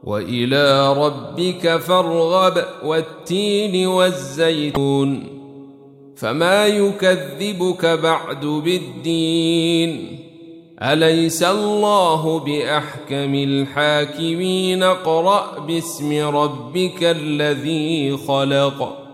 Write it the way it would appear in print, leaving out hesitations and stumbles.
وإلى ربك فارغب والتين والزيتون فما يكذبك بعد بالدين أليس الله بأحكم الحاكمين اقرأ باسم ربك الذي خلق